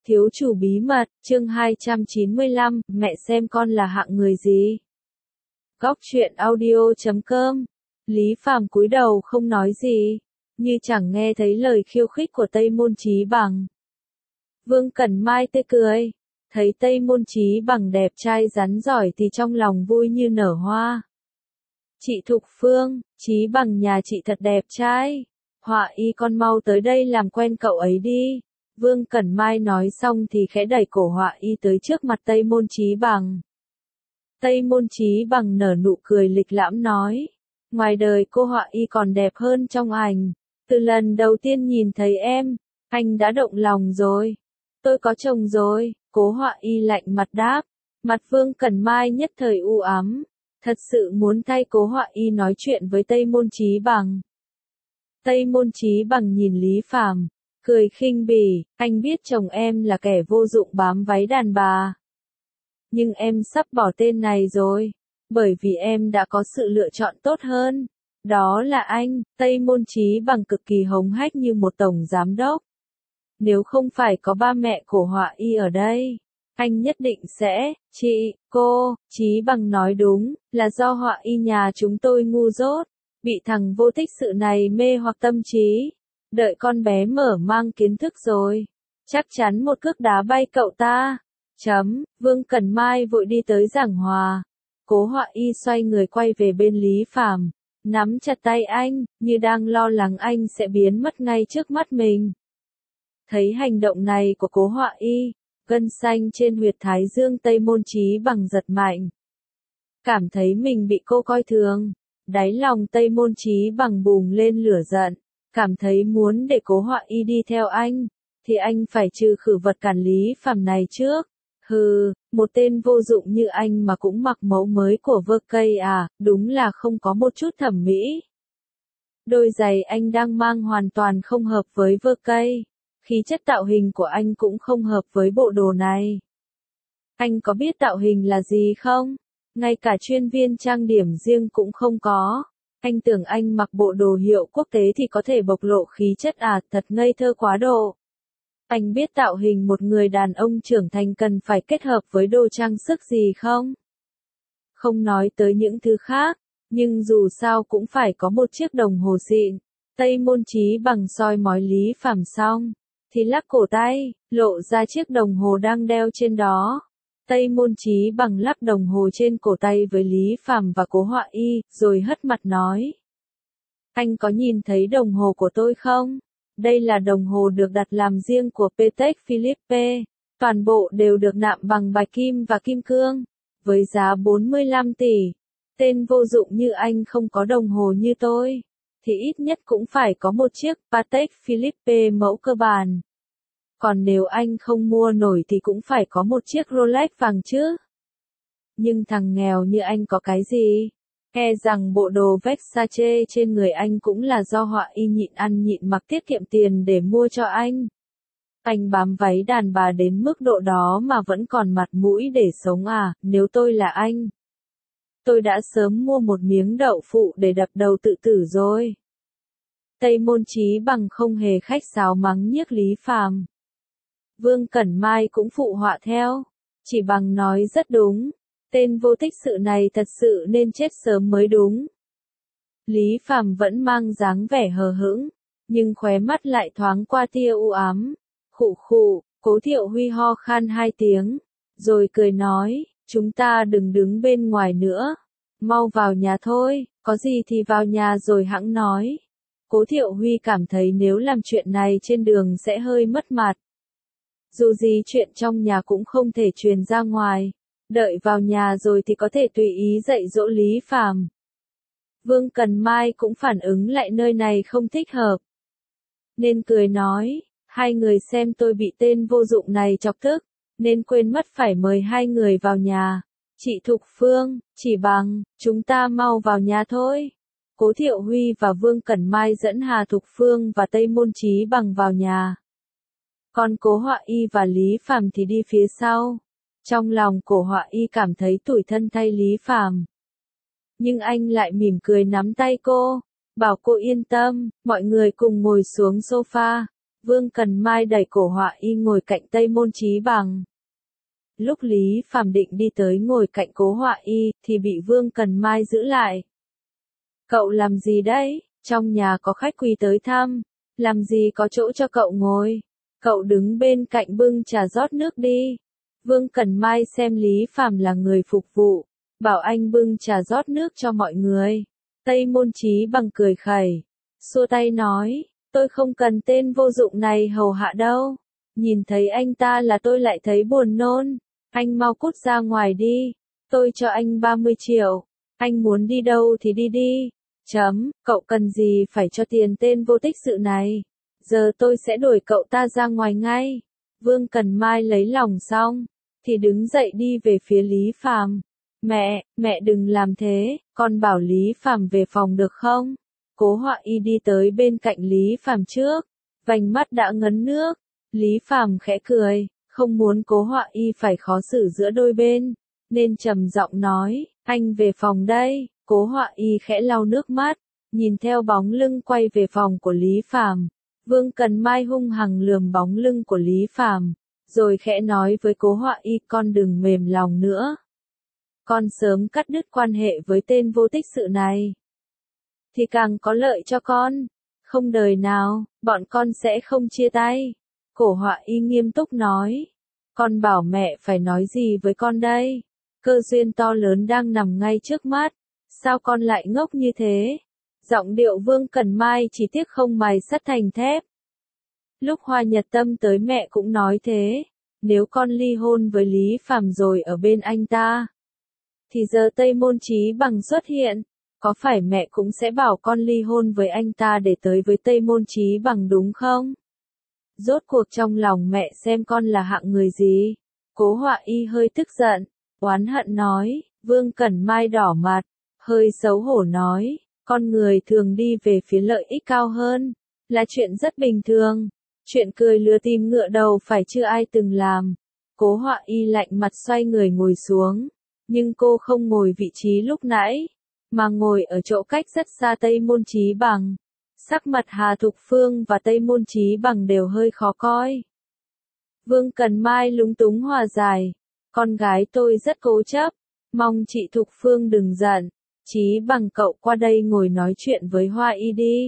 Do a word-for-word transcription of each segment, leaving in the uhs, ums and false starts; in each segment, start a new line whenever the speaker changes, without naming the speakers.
Thiếu chủ bí mật, chương hai trăm chín mươi lăm, mẹ xem con là hạng người gì? Góc truyện audio chấm com. Lý Phàm cúi đầu không nói gì, như chẳng nghe thấy lời khiêu khích của Tây Môn Chí Bằng. Vương Cẩn Mai tươi cười, thấy Tây Môn Chí Bằng đẹp trai rắn giỏi thì trong lòng vui như nở hoa. Chị Thục Phương, Chí Bằng nhà chị thật đẹp trai. Họa y con mau tới đây làm quen cậu ấy đi. Vương Cẩn Mai nói xong thì khẽ đẩy cổ Họa y tới trước mặt Tây Môn Chí Bằng. Tây Môn Chí Bằng nở nụ cười lịch lãm nói, ngoài đời cô Họa y còn đẹp hơn trong ảnh. Từ lần đầu tiên nhìn thấy em, anh đã động lòng rồi. Tôi có chồng rồi, Cố Họa y lạnh mặt đáp. Mặt Vương Cẩn Mai nhất thời u ám, thật sự muốn thay Cố Họa y nói chuyện với Tây Môn Chí Bằng. Tây Môn Chí Bằng nhìn Lý Phàm, cười khinh bỉ, anh biết chồng em là kẻ vô dụng bám váy đàn bà. Nhưng em sắp bỏ tên này rồi, bởi vì em đã có sự lựa chọn tốt hơn. Đó là anh. Tây Môn Chí Bằng cực kỳ hống hách như một tổng giám đốc. Nếu không phải có ba mẹ của Họa y ở đây, anh nhất định sẽ, chị, cô, Chí Bằng nói đúng, là do Họa y nhà chúng tôi ngu dốt, bị thằng vô tích sự này mê hoặc tâm trí. Đợi con bé mở mang kiến thức rồi, chắc chắn một cước đá bay cậu ta. Chấm, Vương Cẩn Mai vội đi tới giảng hòa. Cố Họa y xoay người quay về bên Lý Phàm, nắm chặt tay anh, như đang lo lắng anh sẽ biến mất ngay trước mắt mình. Thấy hành động này của Cố Họa y, gân xanh trên huyệt thái dương Tây Môn Chí Bằng giật mạnh. Cảm thấy mình bị cô coi thường, đáy lòng Tây Môn Chí Bằng bùng lên lửa giận. Cảm thấy muốn để Cố Họa y đi theo anh, thì anh phải trừ khử vật cản Lý Phàm này trước. Hừ, một tên vô dụng như anh mà cũng mặc mẫu mới của vơ cây à, đúng là không có một chút thẩm mỹ. Đôi giày anh đang mang hoàn toàn không hợp với vơ cây, khí chất tạo hình của anh cũng không hợp với bộ đồ này. Anh có biết tạo hình là gì không? Ngay cả chuyên viên trang điểm riêng cũng không có. Anh tưởng anh mặc bộ đồ hiệu quốc tế thì có thể bộc lộ khí chất à, thật ngây thơ quá độ. Anh biết tạo hình một người đàn ông trưởng thành cần phải kết hợp với đồ trang sức gì không? Không nói tới những thứ khác, nhưng dù sao cũng phải có một chiếc đồng hồ xịn. Tây Môn Chí Bằng soi mói Lý Phàm xong, thì lắc cổ tay, lộ ra chiếc đồng hồ đang đeo trên đó. Tây Môn Chí Bằng lắp đồng hồ trên cổ tay với Lý Phàm và Cố Họa y, rồi hất mặt nói. Anh có nhìn thấy đồng hồ của tôi không? Đây là đồng hồ được đặt làm riêng của Patek Philippe. Toàn bộ đều được nạm bằng bạch kim và kim cương. Với giá bốn mươi lăm tỷ. Tên vô dụng như anh không có đồng hồ như tôi, thì ít nhất cũng phải có một chiếc Patek Philippe mẫu cơ bản. Còn nếu anh không mua nổi thì cũng phải có một chiếc Rolex vàng chứ. Nhưng thằng nghèo như anh có cái gì? E rằng bộ đồ Versace trên người anh cũng là do Họa y nhịn ăn nhịn mặc tiết kiệm tiền để mua cho anh. Anh bám váy đàn bà đến mức độ đó mà vẫn còn mặt mũi để sống à, nếu tôi là anh. Tôi đã sớm mua một miếng đậu phụ để đập đầu tự tử rồi. Tây Môn Chí Bằng không hề khách sáo mắng nhiếc Lý Phàm. Vương Cẩn Mai cũng phụ họa theo. Chỉ Bằng nói rất đúng. Tên vô tích sự này thật sự nên chết sớm mới đúng. Lý Phàm vẫn mang dáng vẻ hờ hững, nhưng khóe mắt lại thoáng qua tia u ám. Khụ khụ, Cố Thiệu Huy ho khan hai tiếng, rồi cười nói, chúng ta đừng đứng bên ngoài nữa. Mau vào nhà thôi, có gì thì vào nhà rồi hẵng nói. Cố Thiệu Huy cảm thấy nếu làm chuyện này trên đường sẽ hơi mất mặt. Dù gì chuyện trong nhà cũng không thể truyền ra ngoài. Đợi vào nhà rồi thì có thể tùy ý dạy dỗ Lý Phàm. Vương Cẩn Mai cũng phản ứng lại nơi này không thích hợp, nên cười nói, hai người xem tôi bị tên vô dụng này chọc tức, nên quên mất phải mời hai người vào nhà. Chị Thục Phương, Chỉ Bằng, chúng ta mau vào nhà thôi. Cố Thiệu Huy và Vương Cẩn Mai dẫn Hà Thục Phương và Tây Môn Chí Bằng vào nhà. Còn Cố Họa y và Lý Phàm thì đi phía sau. Trong lòng Cố Họa y cảm thấy tủi thân thay Lý Phàm. Nhưng anh lại mỉm cười nắm tay cô, bảo cô yên tâm, mọi người cùng ngồi xuống sofa. Vương Cần Mai đẩy Cổ Họa Y ngồi cạnh Tây Môn Chí Bằng. Lúc Lý Phàm định đi tới ngồi cạnh Cố Họa Y, thì bị Vương Cần Mai giữ lại. Cậu làm gì đấy? Trong nhà có khách quý tới thăm. Làm gì có chỗ cho cậu ngồi? Cậu đứng bên cạnh bưng trà rót nước đi. Vương Cần Mai xem Lý Phàm là người phục vụ, bảo anh bưng trà rót nước cho mọi người. Tây Môn Chí Bằng cười khẩy, xua tay nói, tôi không cần tên vô dụng này hầu hạ đâu. Nhìn thấy anh ta là tôi lại thấy buồn nôn. Anh mau cút ra ngoài đi. Tôi cho anh ba mươi triệu. Anh muốn đi đâu thì đi đi. Chấm, cậu cần gì phải cho tiền tên vô tích sự này. Giờ tôi sẽ đuổi cậu ta ra ngoài ngay. Vương Cần Mai lấy lòng xong, thì đứng dậy đi về phía Lý Phàm. Mẹ, mẹ đừng làm thế, con bảo Lý Phàm về phòng được không? Cố Họa Y đi tới bên cạnh Lý Phàm trước, vành mắt đã ngấn nước. Lý Phàm khẽ cười, không muốn Cố Họa Y phải khó xử giữa đôi bên, nên trầm giọng nói, anh về phòng đây. Cố Họa Y khẽ lau nước mắt, nhìn theo bóng lưng quay về phòng của Lý Phàm. Vương Cần Mai hung hăng lườm bóng lưng của Lý Phàm, rồi khẽ nói với Cố Họa Y, con đừng mềm lòng nữa. Con sớm cắt đứt quan hệ với tên vô tích sự này, thì càng có lợi cho con. Không đời nào, bọn con sẽ không chia tay. Cố Họa Y nghiêm túc nói, con bảo mẹ phải nói gì với con đây? Cơ duyên to lớn đang nằm ngay trước mắt, sao con lại ngốc như thế? Giọng điệu Vương Cần Mai chỉ tiếc không mài sắt thành thép. Lúc Hoa Nhật Tâm tới mẹ cũng nói thế, nếu con ly hôn với Lý Phàm rồi ở bên anh ta, thì giờ Tây Môn Chí Bằng xuất hiện, có phải mẹ cũng sẽ bảo con ly hôn với anh ta để tới với Tây Môn Chí Bằng đúng không? Rốt cuộc trong lòng mẹ xem con là hạng người gì? Cố Họa Y hơi tức giận, oán hận nói. Vương Cần Mai đỏ mặt, hơi xấu hổ nói, con người thường đi về phía lợi ích cao hơn, là chuyện rất bình thường. Chuyện cười lừa tìm ngựa đầu phải chưa ai từng làm. Cố Họa Y lạnh mặt xoay người ngồi xuống, nhưng cô không ngồi vị trí lúc nãy, mà ngồi ở chỗ cách rất xa Tây Môn Chí Bằng. Sắc mặt Hà Thục Phương và Tây Môn Chí Bằng đều hơi khó coi. Vương Cần Mai lúng túng hòa giải, con gái tôi rất cố chấp, mong chị Thục Phương đừng giận. Chí Bằng cậu qua đây ngồi nói chuyện với Hoa Y đi.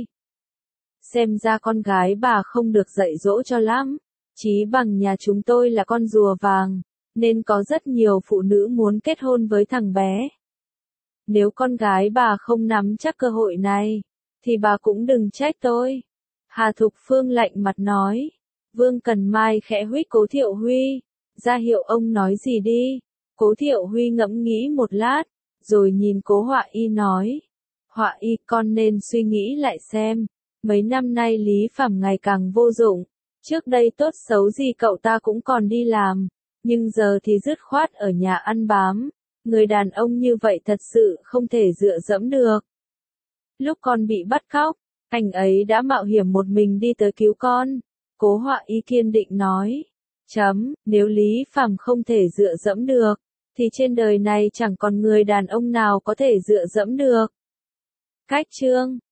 Xem ra con gái bà không được dạy dỗ cho lắm. Chí Bằng nhà chúng tôi là con rùa vàng, nên có rất nhiều phụ nữ muốn kết hôn với thằng bé. Nếu con gái bà không nắm chắc cơ hội này, thì bà cũng đừng trách tôi. Hà Thục Phương lạnh mặt nói. Vương Cần Mai khẽ huých Cố Thiệu Huy, ra hiệu ông nói gì đi. Cố Thiệu Huy ngẫm nghĩ một lát, rồi nhìn Cố Họa Y nói. Họa Y, con nên suy nghĩ lại xem. Mấy năm nay Lý Phàm ngày càng vô dụng. Trước đây tốt xấu gì cậu ta cũng còn đi làm, nhưng giờ thì dứt khoát ở nhà ăn bám. Người đàn ông như vậy thật sự không thể dựa dẫm được. Lúc con bị bắt cóc, anh ấy đã mạo hiểm một mình đi tới cứu con. Cố Họa Y kiên định nói. Chấm, nếu Lý Phàm không thể dựa dẫm được, thì trên đời này chẳng còn người đàn ông nào có thể dựa dẫm được. Cách chương